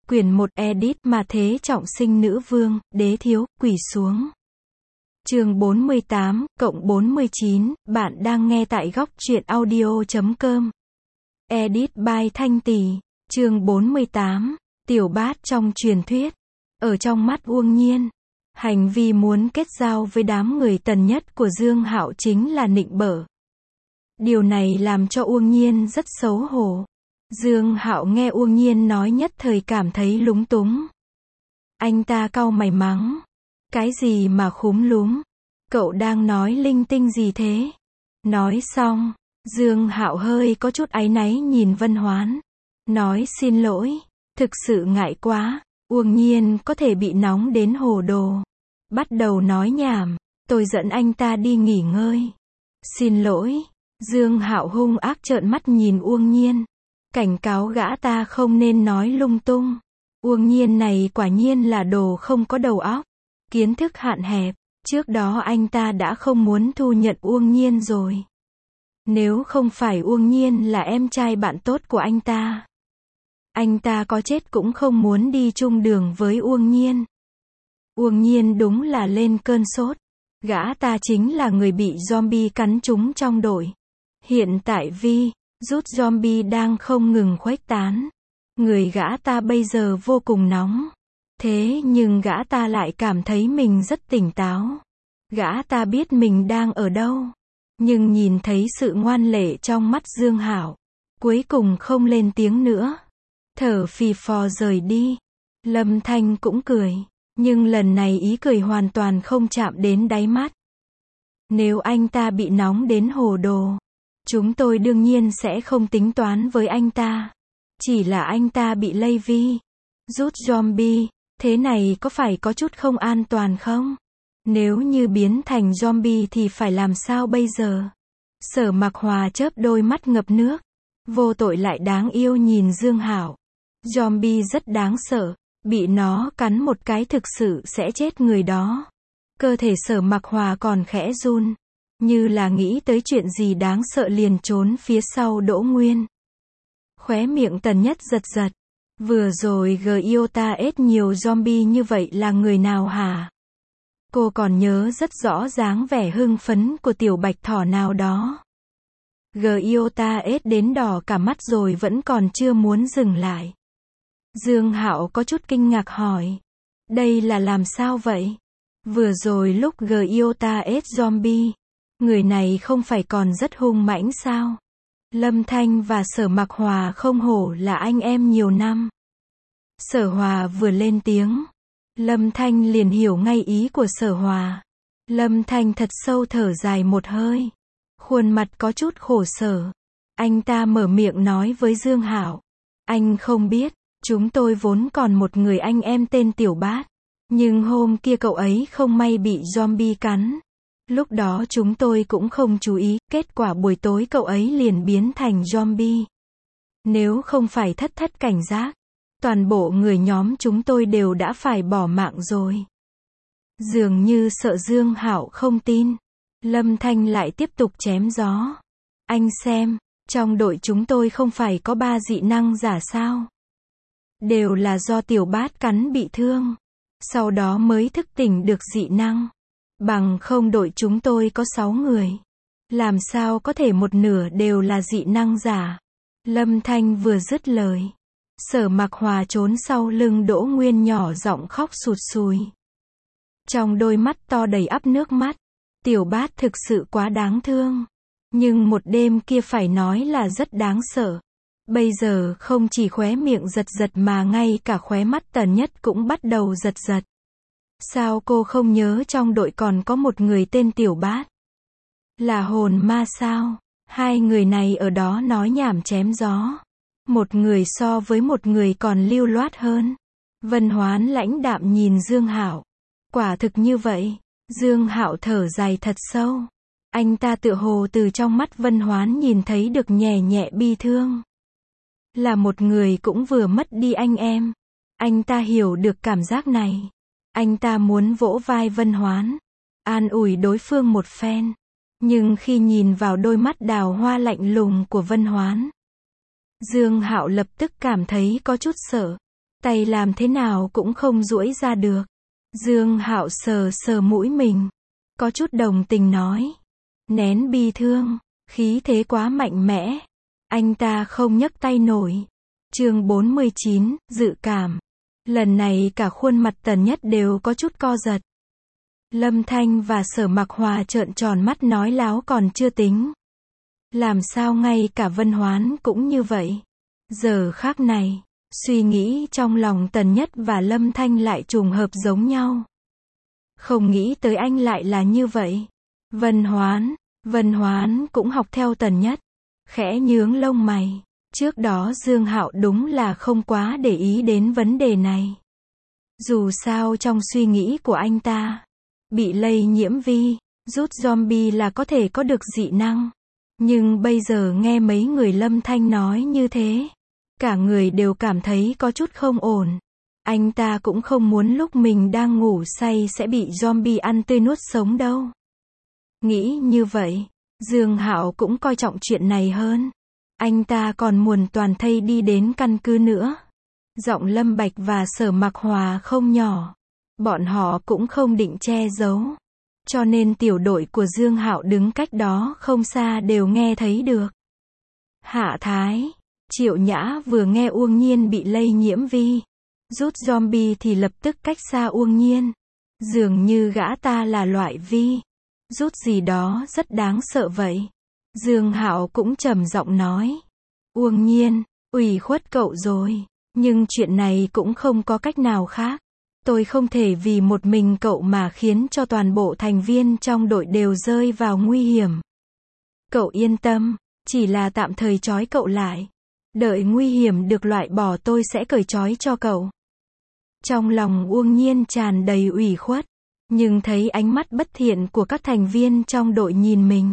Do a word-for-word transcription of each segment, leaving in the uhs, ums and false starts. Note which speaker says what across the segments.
Speaker 1: Quyển một edit mà thế trọng sinh nữ vương, đế thiếu, quỳ xuống. Chương bốn mươi tám, cộng bốn mươi chín, bạn đang nghe tại góc truyện audio chấm com. Edit by Thanh Tỳ. Chương bốn mươi tám, tiểu bát trong truyền thuyết. Ở trong mắt Uông Nhiên, hành vi muốn kết giao với đám người tần nhất của Dương Hạo chính là nịnh bợ. Điều này làm cho Uông Nhiên rất xấu hổ. Dương Hạo nghe Uông Nhiên nói nhất thời cảm thấy lúng túng. Anh ta cau mày mắng. Cái gì mà khúm núm? Cậu đang nói linh tinh gì thế? Nói xong, Dương Hạo hơi có chút áy náy nhìn Vân Hoán. Nói xin lỗi, thực sự ngại quá. Uông Nhiên có thể bị nóng đến hồ đồ. Bắt đầu nói nhảm, tôi dẫn anh ta đi nghỉ ngơi. Xin lỗi. Dương Hạo hung ác trợn mắt nhìn Uông Nhiên. Cảnh cáo gã ta không nên nói lung tung. Uông Nhiên này quả nhiên là đồ không có đầu óc. Kiến thức hạn hẹp. Trước đó anh ta đã không muốn thu nhận Uông Nhiên rồi. Nếu không phải Uông Nhiên là em trai bạn tốt của anh ta, anh ta có chết cũng không muốn đi chung đường với Uông Nhiên. Uông Nhiên đúng là lên cơn sốt. Gã ta chính là người bị zombie cắn trúng trong đội. Hiện tại vi rút zombie đang không ngừng khuếch tán. Người gã ta bây giờ vô cùng nóng. Thế nhưng gã ta lại cảm thấy mình rất tỉnh táo. Gã ta biết mình đang ở đâu. Nhưng nhìn thấy sự ngoan lệ trong mắt Dương Hạo, cuối cùng không lên tiếng nữa. Thở phì phò rời đi. Lâm Thanh cũng cười. Nhưng lần này ý cười hoàn toàn không chạm đến đáy mắt. Nếu anh ta bị nóng đến hồ đồ, chúng tôi đương nhiên sẽ không tính toán với anh ta. Chỉ là anh ta bị lây vi rút zombie, thế này có phải có chút không an toàn không? Nếu như biến thành zombie thì phải làm sao bây giờ? Sở Mặc Hòa chớp đôi mắt ngập nước. Vô tội lại đáng yêu nhìn Dương Hạo. Zombie rất đáng sợ. Bị nó cắn một cái thực sự sẽ chết người đó. Cơ thể Sở Mặc Hòa còn khẽ run. Như là nghĩ tới chuyện gì đáng sợ liền trốn phía sau Đỗ Nguyên. Khóe miệng Tần Nhất giật giật. Vừa rồi Giota ết nhiều zombie như vậy là người nào hả? Cô còn nhớ rất rõ dáng vẻ hưng phấn của tiểu bạch thỏ nào đó. Giota ết đến đỏ cả mắt rồi vẫn còn chưa muốn dừng lại. Dương Hạo có chút kinh ngạc hỏi. Đây là làm sao vậy? Vừa rồi lúc Giota ết zombie, người này không phải còn rất hung mãnh sao? Lâm Thanh và Sở Mặc Hòa không hổ là anh em nhiều năm. Sở Hòa vừa lên tiếng, Lâm Thanh liền hiểu ngay ý của Sở Hòa. Lâm Thanh thật sâu thở dài một hơi. Khuôn mặt có chút khổ sở. Anh ta mở miệng nói với Dương Hạo. Anh không biết, chúng tôi vốn còn một người anh em tên Tiểu Bát. Nhưng hôm kia cậu ấy không may bị zombie cắn. Lúc đó chúng tôi cũng không chú ý, kết quả buổi tối cậu ấy liền biến thành zombie. Nếu không phải thất thất cảnh giác, toàn bộ người nhóm chúng tôi đều đã phải bỏ mạng rồi. Dường như sợ Dương Hạo không tin. Lâm Thanh lại tiếp tục chém gió. Anh xem, trong đội chúng tôi không phải có ba dị năng giả sao? Đều là do Tiểu Bát cắn bị thương. Sau đó mới thức tỉnh được dị năng. Bằng không đội chúng tôi có sáu người. Làm sao có thể một nửa đều là dị năng giả? Lâm Thanh vừa dứt lời. Sở Mặc Hòa trốn sau lưng Đỗ Nguyên nhỏ giọng khóc sụt sùi. Trong đôi mắt to đầy ắp nước mắt. Tiểu Bát thực sự quá đáng thương. Nhưng một đêm kia phải nói là rất đáng sợ. Bây giờ không chỉ khóe miệng giật giật mà ngay cả khóe mắt Tần Nhất cũng bắt đầu giật giật. Sao cô không nhớ trong đội còn có một người tên Tiểu Bát? Là hồn ma sao? Hai người này ở đó nói nhảm chém gió. Một người so với một người còn lưu loát hơn. Vân Hoán lãnh đạm nhìn Dương Hạo. Quả thực như vậy. Dương Hạo thở dài thật sâu. Anh ta tựa hồ từ trong mắt Vân Hoán nhìn thấy được nhẹ nhẹ bi thương. Là một người cũng vừa mất đi anh em. Anh ta hiểu được cảm giác này. Anh ta muốn vỗ vai Vân Hoán, an ủi đối phương một phen. Nhưng khi nhìn vào đôi mắt đào hoa lạnh lùng của Vân Hoán, Dương Hạo lập tức cảm thấy có chút sợ. tay làm thế nào cũng không duỗi ra được. Dương Hạo sờ sờ mũi mình, có chút đồng tình nói. Nén bi thương, khí thế quá mạnh mẽ. Anh ta không nhấc tay nổi. Chương bốn mươi chín, dự cảm. Lần này cả khuôn mặt Tần Nhất đều có chút co giật. Lâm Thanh và Sở Mặc Hòa trợn tròn mắt nói láo còn chưa tính. Làm sao ngay cả Vân Hoán cũng như vậy? Giờ khác này, suy nghĩ trong lòng Tần Nhất và Lâm Thanh lại trùng hợp giống nhau. Không nghĩ tới anh lại là như vậy. Vân Hoán, Vân Hoán cũng học theo Tần Nhất, khẽ nhướng lông mày. Trước đó Dương Hạo đúng là không quá để ý đến vấn đề này. Dù sao trong suy nghĩ của anh ta, bị lây nhiễm vi, rút zombie là có thể có được dị năng. Nhưng bây giờ nghe mấy người Lâm Thanh nói như thế, cả người đều cảm thấy có chút không ổn. Anh ta cũng không muốn lúc mình đang ngủ say sẽ bị zombie ăn tươi nuốt sống đâu. Nghĩ như vậy, Dương Hạo cũng coi trọng chuyện này hơn. Anh ta còn muốn toàn thây đi đến căn cứ nữa. Giọng Lâm Bạch và Sở Mặc Hòa không nhỏ. Bọn họ cũng không định che giấu. Cho nên tiểu đội của Dương Hạo đứng cách đó không xa đều nghe thấy được. Hạ Thái, Triệu Nhã vừa nghe Uông Nhiên bị lây nhiễm vi, rút zombie thì lập tức cách xa Uông Nhiên. Dường như gã ta là loại vi, rút gì đó rất đáng sợ vậy. Dương Hạo cũng trầm giọng nói. Uông Nhiên, ủy khuất cậu rồi. Nhưng chuyện này cũng không có cách nào khác. Tôi không thể vì một mình cậu mà khiến cho toàn bộ thành viên trong đội đều rơi vào nguy hiểm. Cậu yên tâm, chỉ là tạm thời trói cậu lại. Đợi nguy hiểm được loại bỏ tôi sẽ cởi trói cho cậu. Trong lòng Uông Nhiên tràn đầy ủy khuất, nhưng thấy ánh mắt bất thiện của các thành viên trong đội nhìn mình.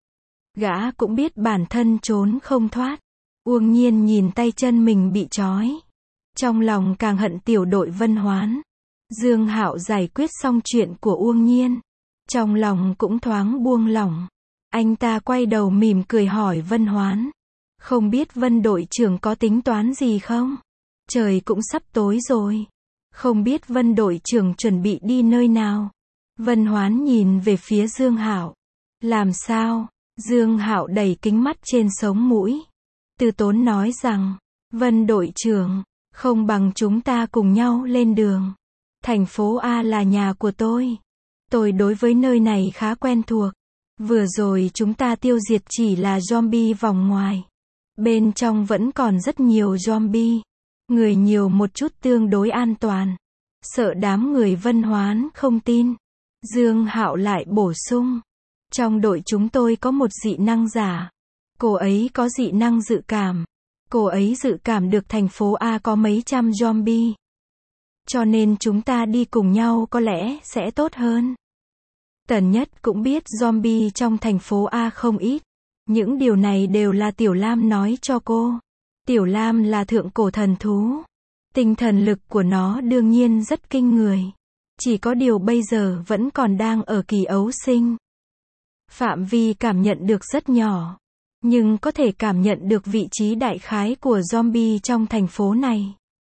Speaker 1: Gã cũng biết bản thân trốn không thoát. Uông Nhiên nhìn tay chân mình bị trói. Trong lòng càng hận tiểu đội Vân Hoán. Dương Hạo giải quyết xong chuyện của Uông Nhiên. Trong lòng cũng thoáng buông lỏng. Anh ta quay đầu mỉm cười hỏi Vân Hoán. Không biết Vân đội trưởng có tính toán gì không? Trời cũng sắp tối rồi. Không biết Vân đội trưởng chuẩn bị đi nơi nào? Vân Hoán nhìn về phía Dương Hạo. Làm sao? Dương Hạo đẩy kính mắt trên sống mũi. Từ tốn nói rằng, Vân đội trưởng, không bằng chúng ta cùng nhau lên đường. Thành phố A là nhà của tôi. Tôi đối với nơi này khá quen thuộc. Vừa rồi chúng ta tiêu diệt chỉ là zombie vòng ngoài. Bên trong vẫn còn rất nhiều zombie. Người nhiều một chút tương đối an toàn. Sợ đám người Vân Hoán không tin. Dương Hạo lại bổ sung. Trong đội chúng tôi có một dị năng giả. Cô ấy có dị năng dự cảm. Cô ấy dự cảm được thành phố A có mấy trăm zombie. Cho nên chúng ta đi cùng nhau có lẽ sẽ tốt hơn. Tần Nhất cũng biết zombie trong thành phố A không ít. Những điều này đều là Tiểu Lam nói cho cô. Tiểu Lam là thượng cổ thần thú. Tinh thần lực của nó đương nhiên rất kinh người. Chỉ có điều bây giờ vẫn còn đang ở kỳ ấu sinh. Phạm vi cảm nhận được rất nhỏ. Nhưng có thể cảm nhận được vị trí đại khái của zombie trong thành phố này.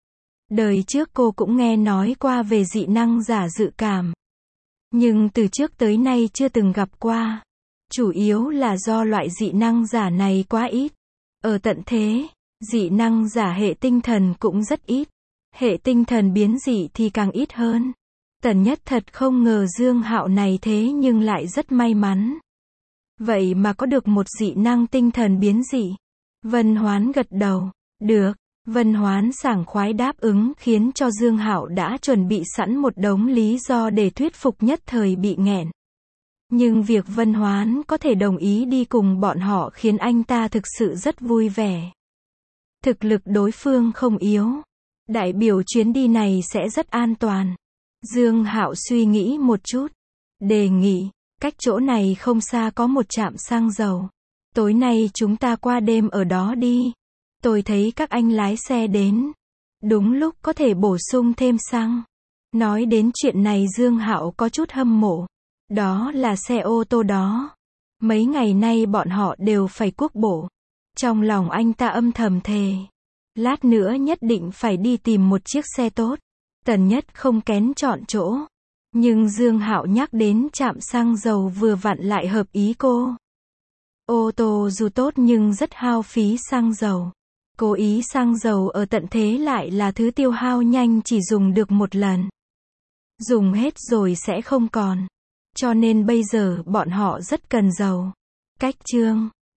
Speaker 1: Đời trước cô cũng nghe nói qua về dị năng giả dự cảm. Nhưng từ trước tới nay chưa từng gặp qua. Chủ yếu là do loại dị năng giả này quá ít. Ở tận thế, dị năng giả hệ tinh thần cũng rất ít. Hệ tinh thần biến dị thì càng ít hơn. Tần Nhất thật không ngờ Dương Hạo này thế nhưng lại rất may mắn. Vậy mà có được một dị năng tinh thần biến dị. Vân Hoán gật đầu. Được. Vân Hoán sảng khoái đáp ứng khiến cho Dương Hạo đã chuẩn bị sẵn một đống lý do để thuyết phục nhất thời bị nghẹn. Nhưng việc Vân Hoán có thể đồng ý đi cùng bọn họ khiến anh ta thực sự rất vui vẻ. Thực lực đối phương không yếu. Đại biểu chuyến đi này sẽ rất an toàn. Dương Hạo suy nghĩ một chút. Đề nghị, cách chỗ này không xa có một trạm xăng dầu. Tối nay chúng ta qua đêm ở đó đi. Tôi thấy các anh lái xe đến. Đúng lúc có thể bổ sung thêm xăng. Nói đến chuyện này Dương Hạo có chút hâm mộ. Đó là xe ô tô đó. Mấy ngày nay bọn họ đều phải quốc bộ. Trong lòng anh ta âm thầm thề. Lát nữa nhất định phải đi tìm một chiếc xe tốt. Tần Nhất không kén chọn chỗ. Nhưng Dương Hạo nhắc đến trạm xăng dầu vừa vặn lại hợp ý cô. Ô tô dù tốt nhưng rất hao phí xăng dầu. Cố ý xăng dầu ở tận thế lại là thứ tiêu hao nhanh, chỉ dùng được một lần. Dùng hết rồi sẽ không còn. Cho nên bây giờ bọn họ rất cần dầu. Cách chương